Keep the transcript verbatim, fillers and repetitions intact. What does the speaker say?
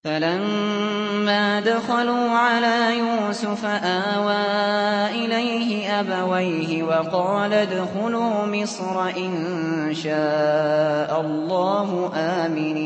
فَلَمَّا دَخَلُوا عَلَىٰ يُوسُفَ آوَىٰ إِلَيْهِ أَبَوَيْهِ وَقَالَ ادْخُلُوا مِصْرَ إِن شَاءَ اللَّهُ آمِنِينَ